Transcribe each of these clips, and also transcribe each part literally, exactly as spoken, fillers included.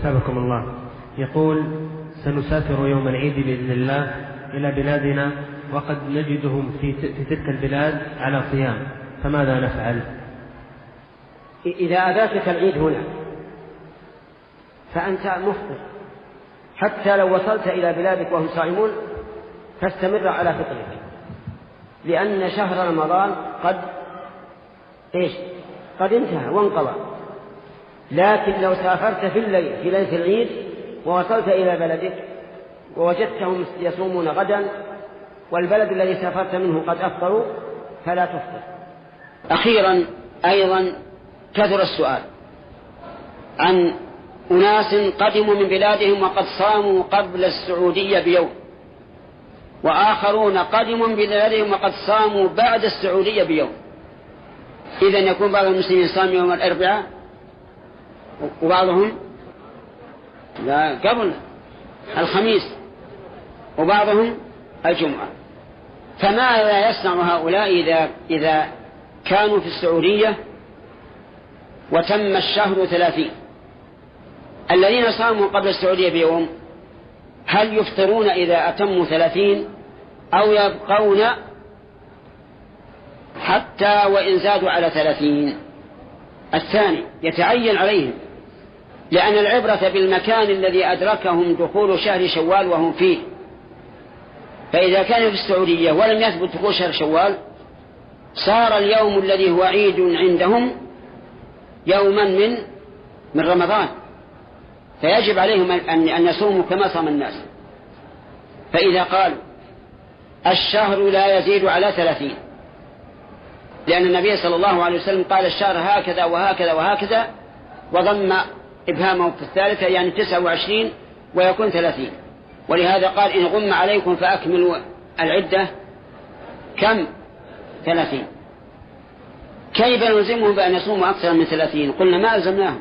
سابقكم الله. يقول: سنسافر يوم العيد بإذن الله إلى بلادنا، وقد نجدهم في في تلك البلاد على صيام، فماذا نفعل؟ إذا أذاك العيد هنا فأنت مفطر، حتى لو وصلت إلى بلادك وهم صائمون فاستمر على فطرك، لأن شهر رمضان قد إيش؟ قد انتهى وانقضى. لكن لو سافرت في الليل في ليلة العيد ووصلت إلى بلدك ووجدتهم يصومون غدا والبلد الذي سافرت منه قد أفطروا فلا تفطر. أخيرا أيضا كثر السؤال عن أناس قدموا من بلادهم وقد صاموا قبل السعودية بيوم، وآخرون قدموا من بلادهم وقد صاموا بعد السعودية بيوم. إذن يكون بعض المسلمين صام يوم الأربعاء وبعضهم لا قبل الخميس وبعضهم الجمعة. فماذا يصنع هؤلاء إذا, إذا كانوا في السعودية وتم الشهر ثلاثين؟ الذين صاموا قبل السعودية بيوم هل يفطرون إذا أتموا ثلاثين أو يبقون حتى وإن زادوا على ثلاثين؟ الثاني يتعين عليهم، لأن العبرة بالمكان الذي أدركهم دخول شهر شوال وهم فيه. فإذا كانوا في السعودية ولم يثبت دخول شهر شوال صار اليوم الذي هو عيد عندهم يوما من من رمضان، فيجب عليهم أن يصوموا كما صام الناس. فإذا قالوا الشهر لا يزيد على ثلاثين، لأن النبي صلى الله عليه وسلم قال الشهر هكذا وهكذا وهكذا وضم إبهامه في الثالثة يعني تسعة وعشرين ويكون ثلاثين، ولهذا قال إن غم عليكم فأكملوا العدة كم؟ ثلاثين. كيف نلزمهم بأن يصوموا أكثر من ثلاثين؟ قلنا ما ألزمناهم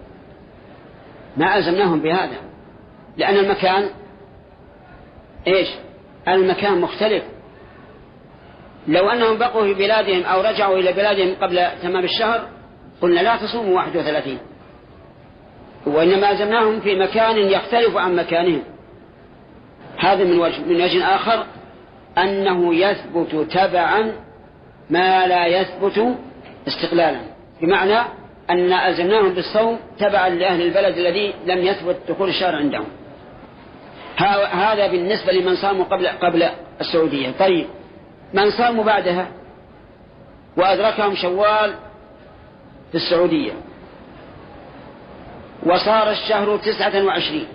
ما ألزمناهم بهذا، لأن المكان إيش؟ المكان مختلف. لو أنهم بقوا في بلادهم أو رجعوا إلى بلادهم قبل تمام الشهر قلنا لا تصوموا واحد وثلاثين، وإنما ألزمناهم في مكان يختلف عن مكانهم. هذا من وجه. من وجه آخر أنه يثبت تبعا ما لا يثبت استقلالا، بمعنى أن ألزمناهم بالصوم تبعا لأهل البلد الذي لم يثبت دخول الشهر عندهم. هذا بالنسبة لمن صاموا قبل قبل السعودية. طيب من صاموا بعدها وأدركهم شوال في السعودية وصار الشهر تسعة وعشرين،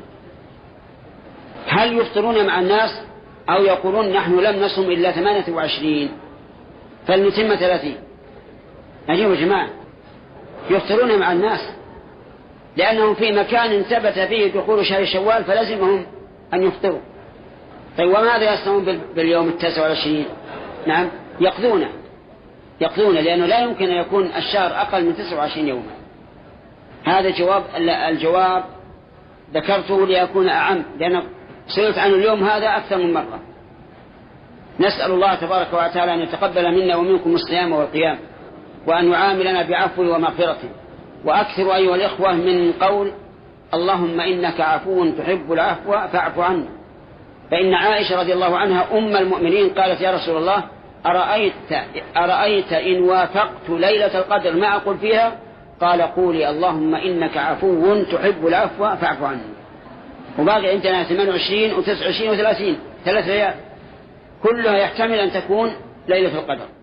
هل يفطرون مع الناس أو يقولون نحن لم نصم إلا ثمانية وعشرين فلنتم ثلاثين؟ أجيبوا جماعة، يفطرون مع الناس لأنهم في مكان ثبت فيه دخول شهر شوال فلازمهم أن يفطروا. طيب وماذا يصنعون باليوم التاسع والعشرين؟ نعم يقضون يقضون لأنه لا يمكن أن يكون الشهر أقل من تسعة وعشرين يوما. هذا جواب. الجواب ذكرته ليكون أعم، لأن سئلت عن اليوم هذا أكثر من مرة. نسأل الله تبارك وتعالى أن يتقبل منا ومنكم الصيام والقيام، وأن يعاملنا بعفو ومغفرة. وأكثر أيها الإخوة من قول اللهم إنك عفو تحب العفو فاعف عنا. فإن عائشة رضي الله عنها أم المؤمنين قالت يا رسول الله أرأيت, أرأيت إن وافقت ليلة القدر ما أقول فيها؟ قال قولي اللهم إنك عفو تحب العفو فاعف عنا. وباقي عندنا ثمانية وعشرين وتسعة وعشرين وثلاثين ثلاث ليال كلها يحتمل أن تكون ليلة القدر.